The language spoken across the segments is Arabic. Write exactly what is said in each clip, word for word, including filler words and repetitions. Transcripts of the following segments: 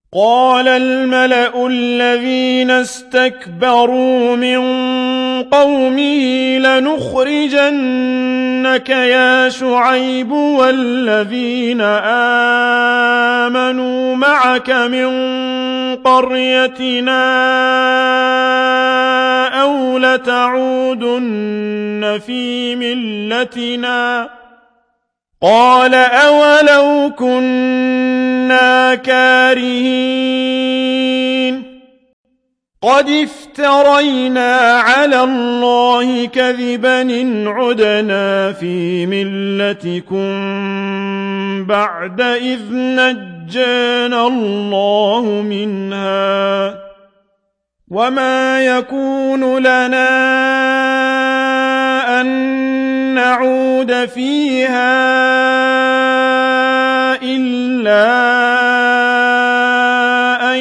قال الملأ الذين استكبروا من قومه لنخرجنك يا شعيب والذين آمنوا معك من قريتنا أو لتعودن في ملتنا قال أولو كنا كارهين قد افترينا على الله كذبا إن عدنا في ملتكم بعد إذ نجانا الله منها وما يكون لنا أن نعود فيها إلا أن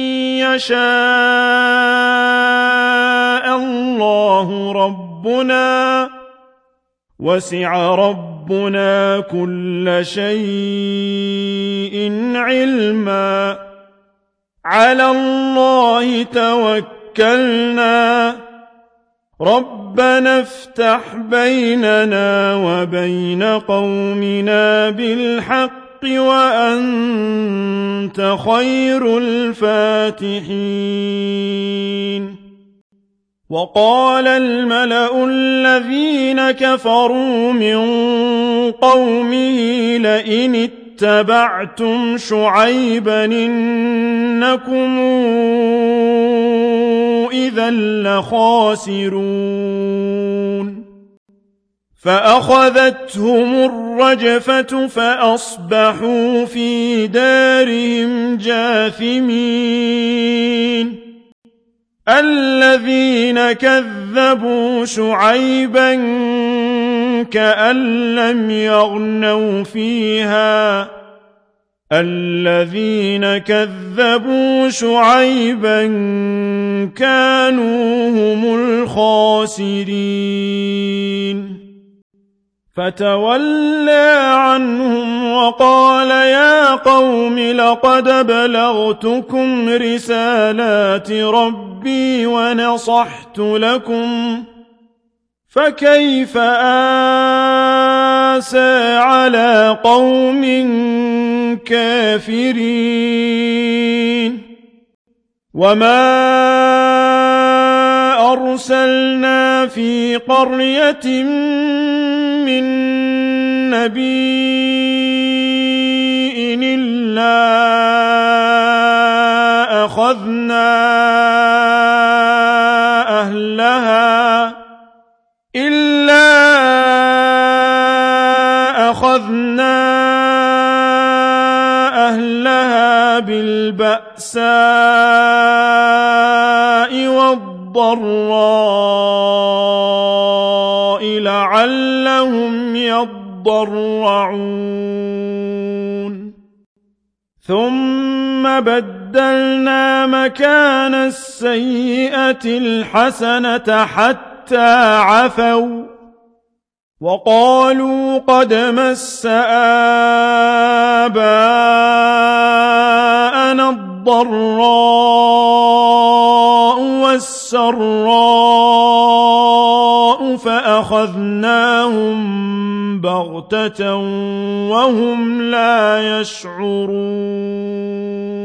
يشاء الله ربنا وسع ربنا كل شيء علما على الله توكلنا ربنا افتح بيننا وبين قومنا بالحق وأنت خير الفاتحين وقال الملأ الذين كفروا من قومه لئن اتبعتم شعيبا إنكم إذا لخاسرون فأخذتهم الرجفة فأصبحوا في دارهم جاثمين الذين كذبوا شعيبا كأن لم يغنوا فيها الذين كذبوا شعيبا كانوا هم الخاسرين فتولى عنهم وقال يا قوم لقد بلغتكم رسالات ربي ونصحت لكم فكيف آسى على قوم كافرين وما أرسلنا في قرية من نبي إلا أخذنا أهلها إلا أخذنا أهلها بالبأساء والضراء لعلهم يضرعون ثم بدلنا مكان السيئة الحسنة حتى عفوا وقالوا قد مس آباءنا الضراء والسراء فأخذناهم بغتة وهم لا يشعرون